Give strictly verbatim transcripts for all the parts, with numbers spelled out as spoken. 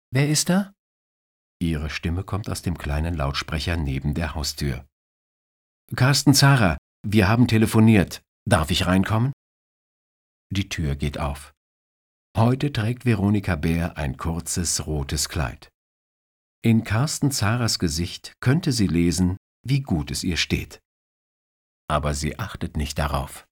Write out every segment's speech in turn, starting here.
Wer ist da?« Ihre Stimme kommt aus dem kleinen Lautsprecher neben der Haustür. »Carsten Zara, wir haben telefoniert. Darf ich reinkommen?« Die Tür geht auf. Heute trägt Veronika Bär ein kurzes rotes Kleid. In Carsten Zaras Gesicht könnte sie lesen, wie gut es ihr steht. Aber sie achtet nicht darauf.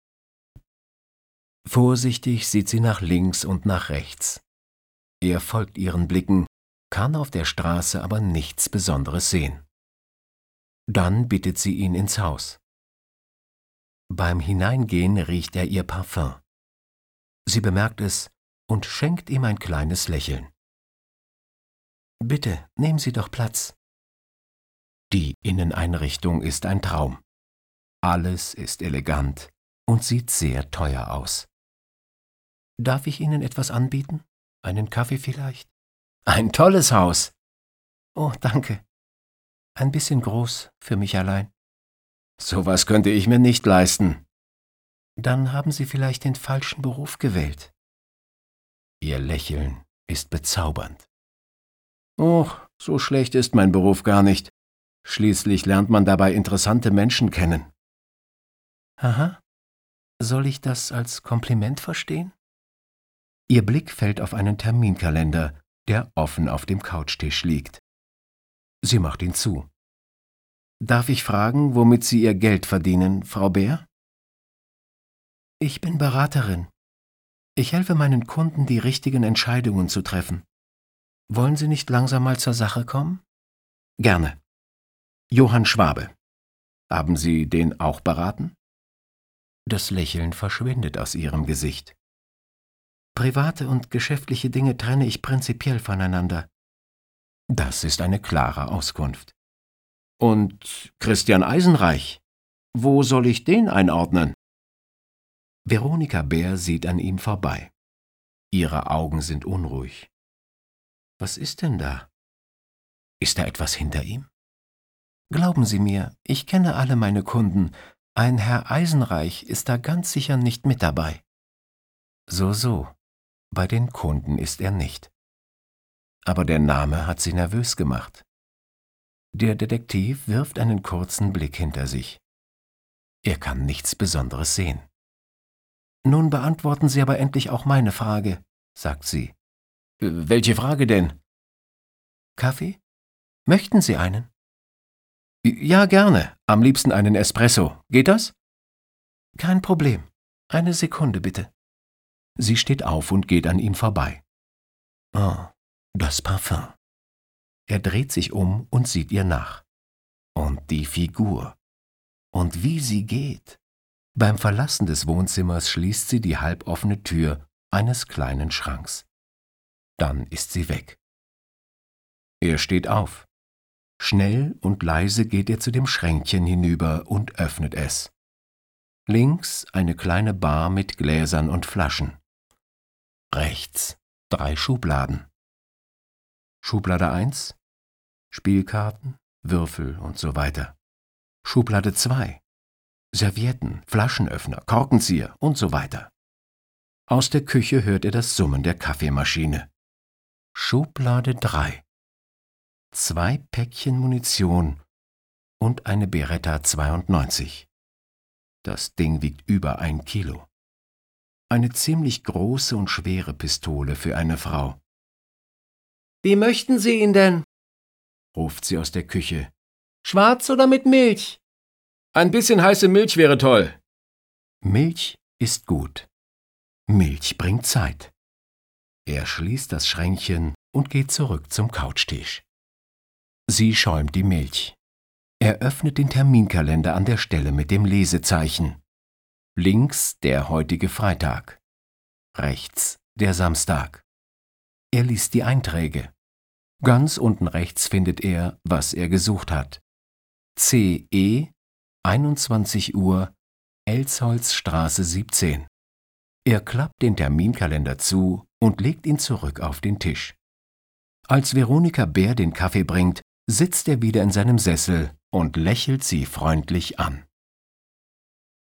Vorsichtig sieht sie nach links und nach rechts. Er folgt ihren Blicken, kann auf der Straße aber nichts Besonderes sehen. Dann bittet sie ihn ins Haus. Beim Hineingehen riecht er ihr Parfüm. Sie bemerkt es und schenkt ihm ein kleines Lächeln. »Bitte, nehmen Sie doch Platz.« Die Inneneinrichtung ist ein Traum. Alles ist elegant und sieht sehr teuer aus. »Darf ich Ihnen etwas anbieten? Einen Kaffee vielleicht?« »Ein tolles Haus!« »Oh, danke. Ein bisschen groß für mich allein.« »Sowas könnte ich mir nicht leisten.« »Dann haben Sie vielleicht den falschen Beruf gewählt.« Ihr Lächeln ist bezaubernd. »Oh, so schlecht ist mein Beruf gar nicht. Schließlich lernt man dabei interessante Menschen kennen.« »Aha. Soll ich das als Kompliment verstehen?« Ihr Blick fällt auf einen Terminkalender, der offen auf dem Couchtisch liegt. Sie macht ihn zu. »Darf ich fragen, womit Sie Ihr Geld verdienen, Frau Bär?« »Ich bin Beraterin. Ich helfe meinen Kunden, die richtigen Entscheidungen zu treffen. Wollen Sie nicht langsam mal zur Sache kommen?« »Gerne. Johann Schwabe. Haben Sie den auch beraten?« Das Lächeln verschwindet aus ihrem Gesicht. »Private und geschäftliche Dinge trenne ich prinzipiell voneinander.« Das ist eine klare Auskunft. »Und Christian Eisenreich? Wo soll ich den einordnen?« Veronika Bär sieht an ihm vorbei. Ihre Augen sind unruhig. Was ist denn da? Ist da etwas hinter ihm? »Glauben Sie mir, ich kenne alle meine Kunden. Ein Herr Eisenreich ist da ganz sicher nicht mit dabei.« So, so. Bei den Kunden ist er nicht. Aber der Name hat sie nervös gemacht. Der Detektiv wirft einen kurzen Blick hinter sich. Er kann nichts Besonderes sehen. »Nun beantworten Sie aber endlich auch meine Frage«, sagt sie. »Welche Frage denn?« »Kaffee? Möchten Sie einen?« »Ja, gerne. Am liebsten einen Espresso. Geht das?« »Kein Problem. Eine Sekunde bitte.« Sie steht auf und geht an ihm vorbei. Oh, das Parfüm. Er dreht sich um und sieht ihr nach. Und die Figur. Und wie sie geht. Beim Verlassen des Wohnzimmers schließt sie die halboffene Tür eines kleinen Schranks. Dann ist sie weg. Er steht auf. Schnell und leise geht er zu dem Schränkchen hinüber und öffnet es. Links eine kleine Bar mit Gläsern und Flaschen. Rechts drei Schubladen. Schublade eins, Spielkarten, Würfel und so weiter. Schublade zwei, Servietten, Flaschenöffner, Korkenzieher und so weiter. Aus der Küche hört er das Summen der Kaffeemaschine. Schublade drei, zwei Päckchen Munition und eine Beretta zweiundneunzig. Das Ding wiegt über ein Kilo. Eine ziemlich große und schwere Pistole für eine Frau. »Wie möchten Sie ihn denn?« ruft sie aus der Küche. »Schwarz oder mit Milch?« »Ein bisschen heiße Milch wäre toll.« Milch ist gut. Milch bringt Zeit. Er schließt das Schränkchen und geht zurück zum Couchtisch. Sie schäumt die Milch. Er öffnet den Terminkalender an der Stelle mit dem Lesezeichen. Links der heutige Freitag, rechts der Samstag. Er liest die Einträge. Ganz unten rechts findet er, was er gesucht hat. C E, einundzwanzig Uhr, Elsholzstraße siebzehn. Er klappt den Terminkalender zu und legt ihn zurück auf den Tisch. Als Veronika Bär den Kaffee bringt, sitzt er wieder in seinem Sessel und lächelt sie freundlich an.